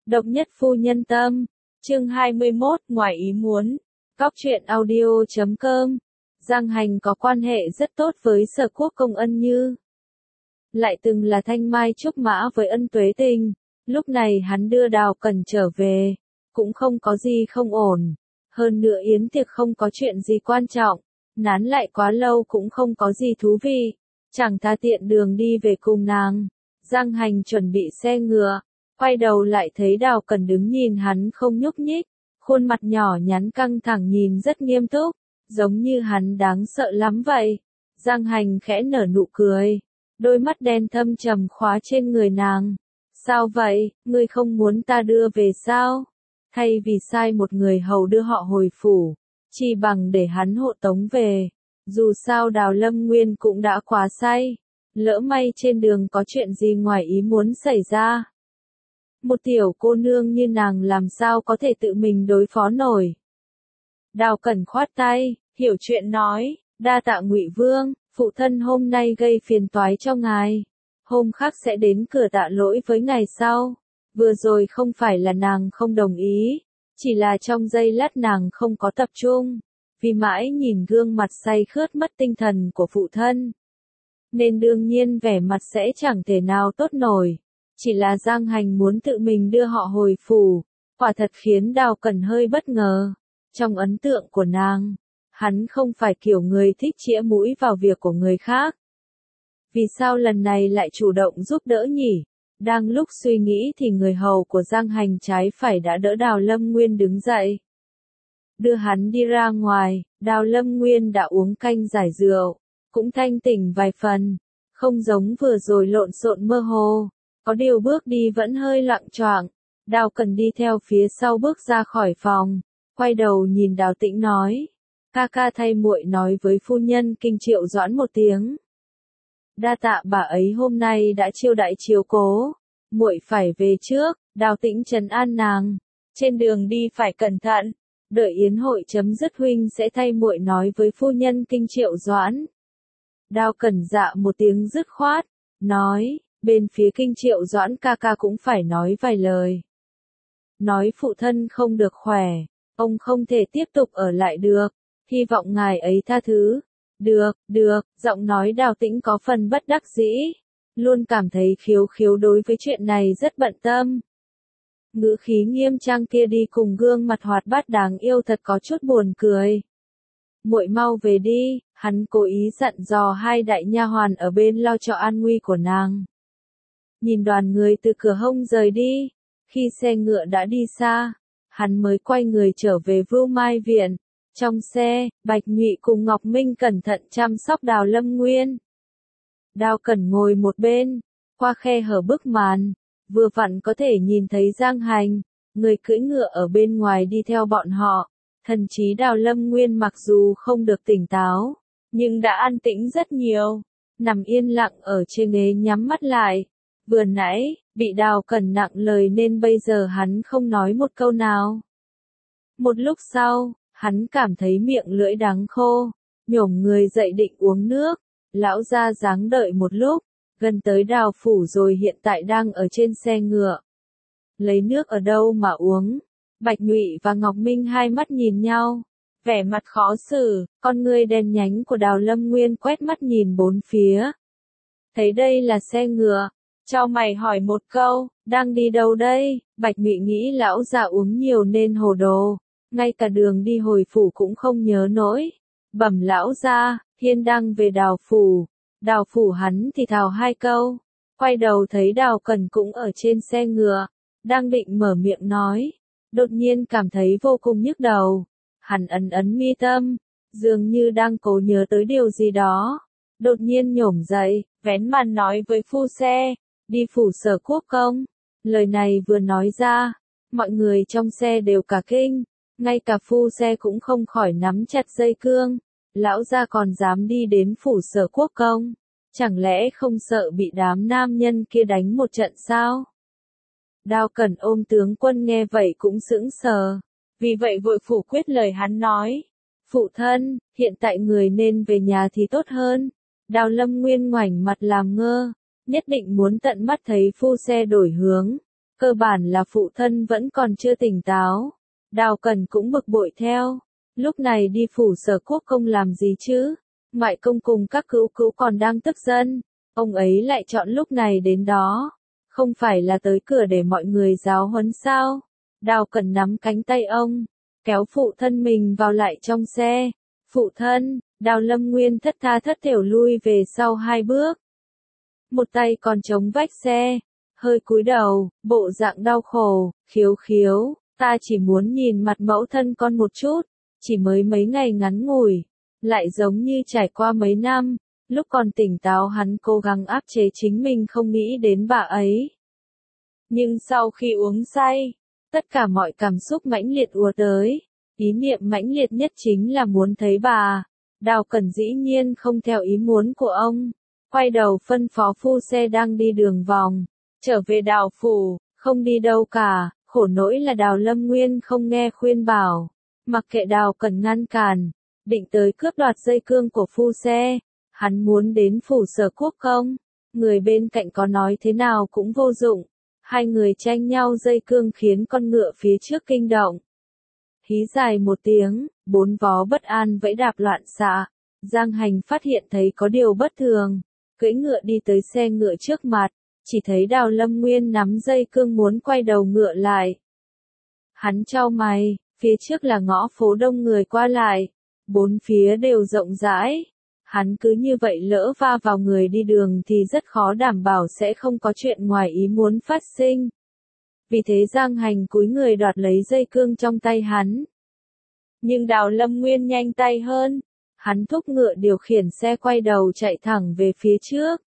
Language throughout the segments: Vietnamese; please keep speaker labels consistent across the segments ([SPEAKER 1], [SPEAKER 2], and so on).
[SPEAKER 1] Độc nhất phu nhân tâm, chương 21, ngoài ý muốn. Góc truyện audio.com. Giang Hành có quan hệ rất tốt với Sở Quốc công Ân Như. Lại từng là thanh mai trúc mã với Ân Tuế Tình, lúc này hắn đưa Đào Cẩn trở về, cũng không có gì không ổn. Hơn nữa yến tiệc không có chuyện gì quan trọng, nán lại quá lâu cũng không có gì thú vị, chẳng tha tiện đường đi về cùng nàng. Giang Hành chuẩn bị xe ngựa, quay đầu lại thấy Đào Cẩn đứng nhìn hắn không nhúc nhích, khuôn mặt nhỏ nhắn căng thẳng nhìn rất nghiêm túc, giống như hắn đáng sợ lắm vậy. Giang Hành khẽ nở nụ cười, đôi mắt đen thâm trầm khóa trên người nàng. Sao vậy, ngươi không muốn ta đưa về sao? Thay vì sai một người hầu đưa họ hồi phủ, chỉ bằng để hắn hộ tống về. Dù sao Đào Lâm Nguyên cũng đã quá say, lỡ may trên đường có chuyện gì ngoài ý muốn xảy ra. Một tiểu cô nương như nàng làm sao có thể tự mình đối phó nổi. Đào Cẩn khoát tay, hiểu chuyện nói, đa tạ Ngụy Vương, phụ thân hôm nay gây phiền toái cho ngài. Hôm khác sẽ đến cửa tạ lỗi với ngày sau. Vừa rồi không phải là nàng không đồng ý, chỉ là trong giây lát nàng không có tập trung, vì mãi nhìn gương mặt say khướt mất tinh thần của phụ thân. Nên đương nhiên vẻ mặt sẽ chẳng thể nào tốt nổi. Chỉ là Giang Hành muốn tự mình đưa họ hồi phủ, quả thật khiến Đào Cẩn hơi bất ngờ. Trong ấn tượng của nàng, hắn không phải kiểu người thích chĩa mũi vào việc của người khác. Vì sao lần này lại chủ động giúp đỡ nhỉ? Đang lúc suy nghĩ thì người hầu của Giang Hành trái phải đã đỡ Đào Lâm Nguyên đứng dậy. Đưa hắn đi ra ngoài, Đào Lâm Nguyên đã uống canh giải rượu, cũng thanh tỉnh vài phần, không giống vừa rồi lộn xộn mơ hồ. Có điều bước đi vẫn hơi loạng choạng. Đào Cẩn đi theo phía sau bước ra khỏi phòng, quay đầu nhìn Đào Tĩnh nói, ca ca thay muội nói với phu nhân Kinh Triệu Doãn một tiếng. Đa tạ bà ấy hôm nay đã chiêu đãi chiếu cố, muội phải về trước. Đào Tĩnh trấn an nàng, trên đường đi phải cẩn thận, đợi yến hội chấm dứt huynh sẽ thay muội nói với phu nhân Kinh Triệu Doãn. Đào Cẩn dạ một tiếng dứt khoát, nói, bên phía Kinh Triệu Doãn ca ca cũng phải nói vài lời. Nói phụ thân không được khỏe, ông không thể tiếp tục ở lại được, hy vọng ngài ấy tha thứ. Được, giọng nói Đào Tĩnh có phần bất đắc dĩ, luôn cảm thấy khiếu đối với chuyện này rất bận tâm. Ngữ khí nghiêm trang kia đi cùng gương mặt hoạt bát đáng yêu thật có chút buồn cười. Muội mau về đi, hắn cố ý dặn dò hai đại nha hoàn ở bên lo cho an nguy của nàng. Nhìn đoàn người từ cửa hông rời đi, khi xe ngựa đã đi xa, hắn mới quay người trở về Vưu Mai Viện. Trong xe, Bạch Nhụy cùng Ngọc Minh cẩn thận chăm sóc Đào Lâm Nguyên. Đào Cẩn ngồi một bên, qua khe hở bức màn, vừa vặn có thể nhìn thấy Giang Hành, người cưỡi ngựa ở bên ngoài đi theo bọn họ. Thần trí Đào Lâm Nguyên mặc dù không được tỉnh táo, nhưng đã an tĩnh rất nhiều, nằm yên lặng ở trên ghế nhắm mắt lại. Vừa nãy, bị Đào Cẩn nặng lời nên bây giờ hắn không nói một câu nào. Một lúc sau, hắn cảm thấy miệng lưỡi đắng khô, nhổm người dậy định uống nước. Lão gia dáng đợi một lúc, gần tới Đào phủ rồi hiện tại đang ở trên xe ngựa. Lấy nước ở đâu mà uống? Bạch Nhụy và Ngọc Minh hai mắt nhìn nhau, vẻ mặt khó xử, con ngươi đen nhánh của Đào Lâm Nguyên quét mắt nhìn bốn phía. Thấy đây là xe ngựa, cho mày hỏi một câu, đang đi đâu đây? Bạch Nhụy nghĩ lão già uống nhiều nên hồ đồ, ngay cả đường đi hồi phủ cũng không nhớ nổi. Bẩm lão gia, Hiên đang về Đào phủ. Đào phủ hắn thì thào hai câu, quay đầu thấy Đào Cẩn cũng ở trên xe ngựa, đang định mở miệng nói, đột nhiên cảm thấy vô cùng nhức đầu. Hắn ấn mi tâm, dường như đang cố nhớ tới điều gì đó, đột nhiên nhổm dậy, vén màn nói với phu xe, đi phủ Sở Quốc công. Lời này vừa nói ra, mọi người trong xe đều cả kinh, ngay cả phu xe cũng không khỏi nắm chặt dây cương. Lão gia còn dám đi đến phủ Sở Quốc công, chẳng lẽ không sợ bị đám nam nhân kia đánh một trận sao? Đào Cẩn ôm tướng quân nghe vậy cũng sững sờ, vì vậy vội phủ quyết lời hắn nói. Phụ thân, hiện tại người nên về nhà thì tốt hơn. Đào Lâm Nguyên ngoảnh mặt làm ngơ, nhất định muốn tận mắt thấy phu xe đổi hướng. Cơ bản là phụ thân vẫn còn chưa tỉnh táo. Đào Cẩn cũng bực bội theo. Lúc này đi phủ Sở Quốc công làm gì chứ? Ngoại công cùng các cữu cữu còn đang tức giận. Ông ấy lại chọn lúc này đến đó. Không phải là tới cửa để mọi người giáo huấn sao? Đào Cẩn nắm cánh tay ông, kéo phụ thân mình vào lại trong xe. Phụ thân, Đào Lâm Nguyên thất tha thất thểu lui về sau 2 bước. Một tay còn chống vách xe, hơi cúi đầu, bộ dạng đau khổ, khiếu khiếu, ta chỉ muốn nhìn mặt mẫu thân con một chút, chỉ mới mấy ngày ngắn ngủi, lại giống như trải qua mấy năm, lúc còn tỉnh táo hắn cố gắng áp chế chính mình không nghĩ đến bà ấy. Nhưng sau khi uống say, tất cả mọi cảm xúc mãnh liệt ùa tới, ý niệm mãnh liệt nhất chính là muốn thấy bà. Đào Cẩn dĩ nhiên không theo ý muốn của ông, quay đầu phân phó phu xe đang đi đường vòng, trở về Đào phủ, không đi đâu cả, khổ nỗi là Đào Lâm Nguyên không nghe khuyên bảo, mặc kệ Đào Cẩn ngăn cản, định tới cướp đoạt dây cương của phu xe, hắn muốn đến phủ Sở Quốc công, người bên cạnh có nói thế nào cũng vô dụng, hai người tranh nhau dây cương khiến con ngựa phía trước kinh động. Hí dài một tiếng, 4 vó bất an vẫy đạp loạn xạ. Giang Hành phát hiện thấy có điều bất thường, cưỡi ngựa đi tới xe ngựa trước mặt, chỉ thấy Đào Lâm Nguyên nắm dây cương muốn quay đầu ngựa lại. Hắn chau mày, phía trước là ngõ phố đông người qua lại, 4 phía đều rộng rãi. Hắn cứ như vậy lỡ va vào người đi đường thì rất khó đảm bảo sẽ không có chuyện ngoài ý muốn phát sinh. Vì thế Giang Hành cúi người đoạt lấy dây cương trong tay hắn. Nhưng Đào Lâm Nguyên nhanh tay hơn. Hắn thúc ngựa điều khiển xe quay đầu chạy thẳng về phía trước.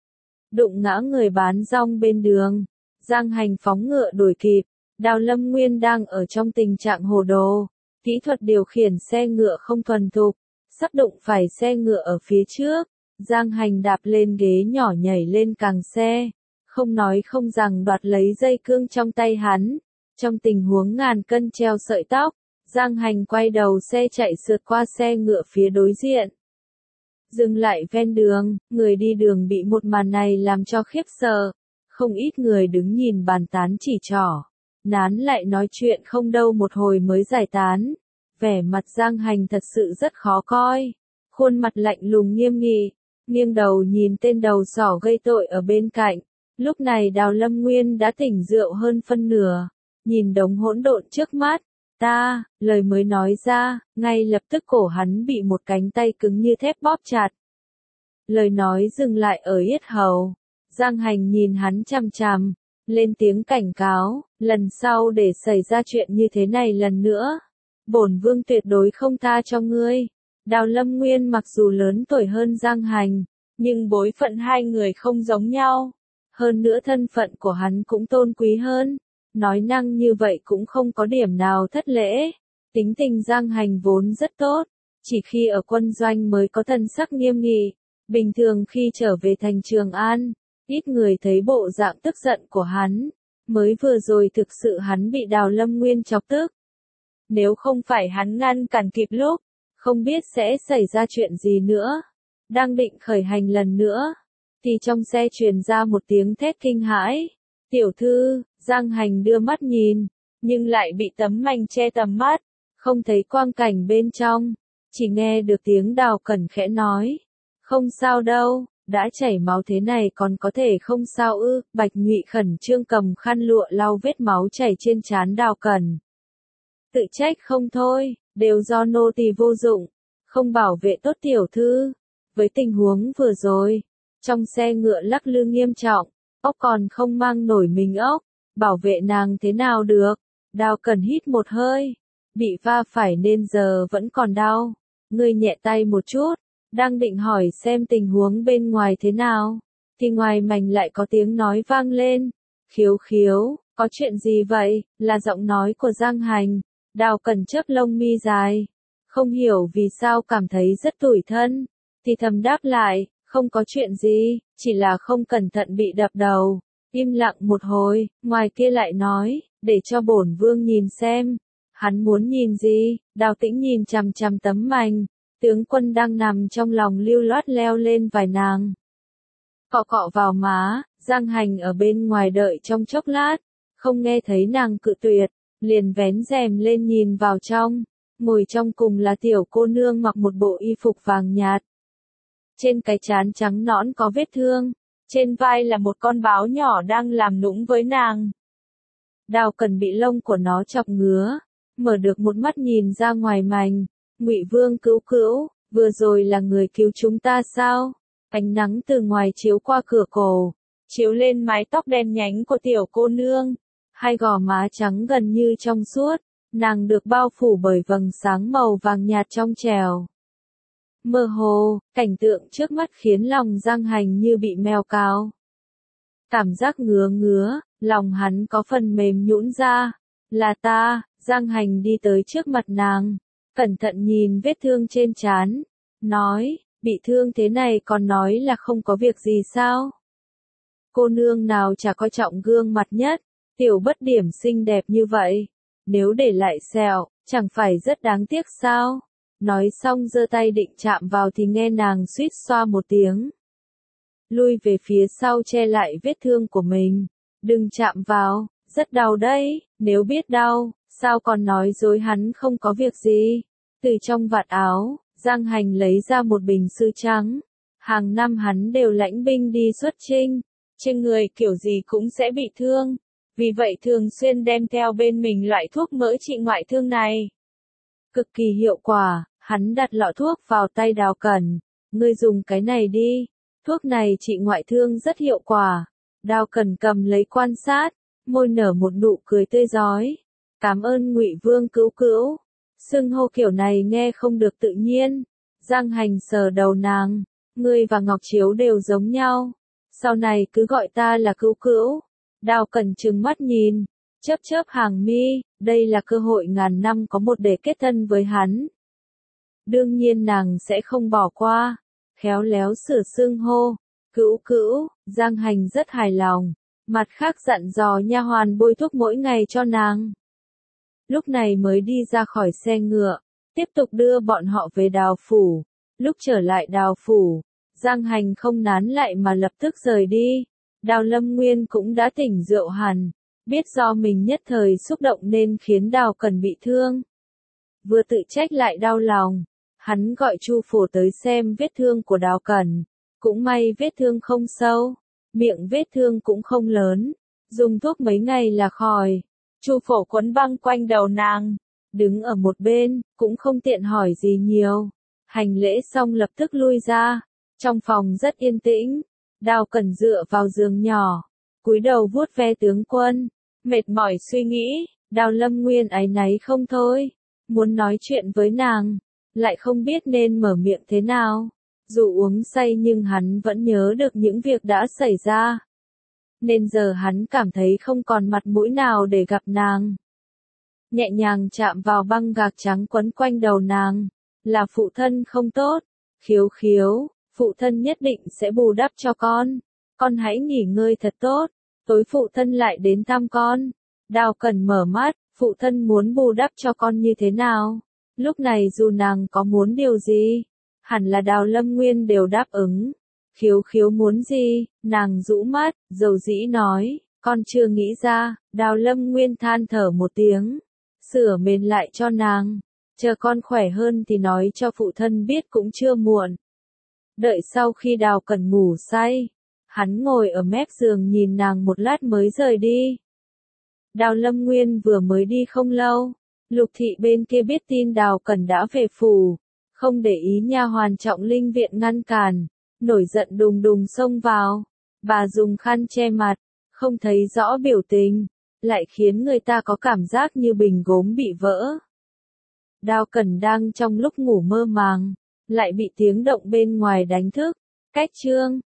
[SPEAKER 1] Đụng ngã người bán rong bên đường. Giang Hành phóng ngựa đuổi kịp. Đào Lâm Nguyên đang ở trong tình trạng hồ đồ. Kỹ thuật điều khiển xe ngựa không thuần thục. Sắp đụng phải xe ngựa ở phía trước. Giang Hành đạp lên ghế nhỏ nhảy lên càng xe. Không nói không rằng đoạt lấy dây cương trong tay hắn. Trong tình huống ngàn cân treo sợi tóc, Giang Hành quay đầu xe chạy sượt qua xe ngựa phía đối diện. Dừng lại ven đường, người đi đường bị một màn này làm cho khiếp sợ. Không ít người đứng nhìn bàn tán chỉ trỏ. Nán lại nói chuyện không đâu một hồi mới giải tán. Vẻ mặt Giang Hành thật sự rất khó coi. Khuôn mặt lạnh lùng nghiêm nghị, nghiêng đầu nhìn tên đầu sỏ gây tội ở bên cạnh. Lúc này Đào Lâm Nguyên đã tỉnh rượu hơn phân nửa, nhìn đống hỗn độn trước mắt, lời mới nói ra, ngay lập tức cổ hắn bị một cánh tay cứng như thép bóp chặt. Lời nói dừng lại ở yết hầu, Giang Hành nhìn hắn chằm chằm, lên tiếng cảnh cáo, lần sau để xảy ra chuyện như thế này lần nữa, bổn vương tuyệt đối không tha cho ngươi. Đào Lâm Nguyên mặc dù lớn tuổi hơn Giang Hành, nhưng bối phận hai người không giống nhau. Hơn nữa thân phận của hắn cũng tôn quý hơn, nói năng như vậy cũng không có điểm nào thất lễ. Tính tình Giang Hành vốn rất tốt, chỉ khi ở quân doanh mới có thần sắc nghiêm nghị, bình thường khi trở về thành Trường An, ít người thấy bộ dạng tức giận của hắn, mới vừa rồi thực sự hắn bị Đào Lâm Nguyên chọc tức. Nếu không phải hắn ngăn cản kịp lúc, không biết sẽ xảy ra chuyện gì nữa. Đang định khởi hành lần nữa, thì trong xe truyền ra một tiếng thét kinh hãi. Tiểu thư, Giang Hành đưa mắt nhìn, nhưng lại bị tấm mành che tầm mắt, không thấy quang cảnh bên trong, chỉ nghe được tiếng Đào Cẩn khẽ nói. Không sao đâu, đã chảy máu thế này còn có thể không sao ư. Bạch Nhụy khẩn trương cầm khăn lụa lau vết máu chảy trên trán Đào Cẩn. Tự trách không thôi, đều do nô tỳ vô dụng, không bảo vệ tốt tiểu thư. Với tình huống vừa rồi, trong xe ngựa lắc lư nghiêm trọng, ốc còn không mang nổi mình ốc, bảo vệ nàng thế nào được. Đào Cẩn hít một hơi, bị va phải nên giờ vẫn còn đau. Ngươi nhẹ tay một chút, đang định hỏi xem tình huống bên ngoài thế nào, thì ngoài mành lại có tiếng nói vang lên. Khiếu khiếu, có chuyện gì vậy? Là giọng nói của Giang Hành. Đào Cẩn chớp lông mi dài, không hiểu vì sao cảm thấy rất tủi thân, thì thầm đáp lại, không có chuyện gì, chỉ là không cẩn thận bị đập đầu. Im lặng một hồi, ngoài kia lại nói, để cho bổn vương nhìn xem. Hắn muốn nhìn gì? Đào Tĩnh nhìn chằm chằm tấm mành, tướng quân đang nằm trong lòng lưu loát leo lên vai nàng. Cọ cọ vào má, Giang Hành ở bên ngoài đợi trong chốc lát, không nghe thấy nàng cự tuyệt, liền vén rèm lên nhìn vào trong, ngồi trong cùng là tiểu cô nương mặc một bộ y phục vàng nhạt. Trên cái trán trắng nõn có vết thương, trên vai là một con báo nhỏ đang làm nũng với nàng. Đào Cẩn bị lông của nó chọc ngứa, mở được một mắt nhìn ra ngoài mành, Ngụy Vương cứu cứu, vừa rồi là người cứu chúng ta sao? Ánh nắng từ ngoài chiếu qua cửa cổ, chiếu lên mái tóc đen nhánh của tiểu cô nương, hai gò má trắng gần như trong suốt, nàng được bao phủ bởi vầng sáng màu vàng nhạt trong trẻo. Mơ hồ, cảnh tượng trước mắt khiến lòng Giang Hành như bị mèo cào. Cảm giác ngứa ngứa, lòng hắn có phần mềm nhũn ra. Là ta, Giang Hành đi tới trước mặt nàng, cẩn thận nhìn vết thương trên trán, nói, bị thương thế này còn nói là không có việc gì sao? Cô nương nào chả coi trọng gương mặt nhất, tiểu bất điểm xinh đẹp như vậy, nếu để lại sẹo, chẳng phải rất đáng tiếc sao? Nói xong giơ tay định chạm vào thì nghe nàng suýt xoa một tiếng. Lui về phía sau che lại vết thương của mình. Đừng chạm vào, rất đau đấy, nếu biết đau, sao còn nói dối hắn không có việc gì. Từ trong vạt áo, Giang Hành lấy ra một bình sứ trắng. Hàng năm hắn đều lãnh binh đi xuất chinh, trên người kiểu gì cũng sẽ bị thương. Vì vậy thường xuyên đem theo bên mình loại thuốc mỡ trị ngoại thương này. Cực kỳ hiệu quả, hắn đặt lọ thuốc vào tay Đào Cẩn. Ngươi dùng cái này đi, thuốc này trị ngoại thương rất hiệu quả. Đào Cẩn cầm lấy quan sát, môi nở một nụ cười tươi rói. Cảm ơn Ngụy Vương cứu cứu. Xưng hô kiểu này nghe không được tự nhiên. Giang Hành sờ đầu nàng, ngươi và Ngọc Chiếu đều giống nhau. Sau này cứ gọi ta là cứu cứu. Đào Cẩn trừng mắt nhìn, chớp chớp hàng mi, đây là cơ hội ngàn năm có một để kết thân với hắn. Đương nhiên nàng sẽ không bỏ qua, khéo léo sửa xưng hô, cữu cữu, Giang Hành rất hài lòng, mặt khác dặn dò nha hoàn bôi thuốc mỗi ngày cho nàng. Lúc này mới đi ra khỏi xe ngựa, tiếp tục đưa bọn họ về Đào phủ. Lúc trở lại Đào phủ, Giang Hành không nán lại mà lập tức rời đi. Đào Lâm Nguyên cũng đã tỉnh rượu hẳn, biết do mình nhất thời xúc động nên khiến Đào Cẩn bị thương. Vừa tự trách lại đau lòng, hắn gọi Chu Phổ tới xem vết thương của Đào Cẩn, cũng may vết thương không sâu, miệng vết thương cũng không lớn, dùng thuốc mấy ngày là khỏi. Chu Phổ quấn băng quanh đầu nàng, đứng ở một bên, cũng không tiện hỏi gì nhiều. Hành lễ xong lập tức lui ra, trong phòng rất yên tĩnh. Đào Cẩn dựa vào giường nhỏ, cúi đầu vuốt ve tướng quân, mệt mỏi suy nghĩ. Đào Lâm Nguyên áy náy không thôi, muốn nói chuyện với nàng, lại không biết nên mở miệng thế nào. Dù uống say nhưng hắn vẫn nhớ được những việc đã xảy ra, nên giờ hắn cảm thấy không còn mặt mũi nào để gặp nàng. Nhẹ nhàng chạm vào băng gạc trắng quấn quanh đầu nàng, là phụ thân không tốt. Khiếu khiếu, phụ thân nhất định sẽ bù đắp cho con hãy nghỉ ngơi thật tốt, tối phụ thân lại đến thăm con. Đào Cẩn mở mắt, phụ thân muốn bù đắp cho con như thế nào? Lúc này dù nàng có muốn điều gì, hẳn là Đào Lâm Nguyên đều đáp ứng. Khiếu khiếu muốn gì? Nàng rũ mắt, dầu dĩ nói, con chưa nghĩ ra. Đào Lâm Nguyên than thở một tiếng, sửa mền lại cho nàng, chờ con khỏe hơn thì nói cho phụ thân biết cũng chưa muộn. Đợi sau khi Đào Cẩn ngủ say, hắn ngồi ở mép giường nhìn nàng một lát mới rời đi. Đào Lâm Nguyên vừa mới đi không lâu, Lục thị bên kia biết tin Đào Cẩn đã về phủ, không để ý nha hoàn Trọng Linh viện ngăn cản, nổi giận đùng đùng xông vào. Bà dùng khăn che mặt, không thấy rõ biểu tình, lại khiến người ta có cảm giác như bình gốm bị vỡ. Đào Cẩn đang trong lúc ngủ mơ màng, lại bị tiếng động bên ngoài đánh thức. Cách chương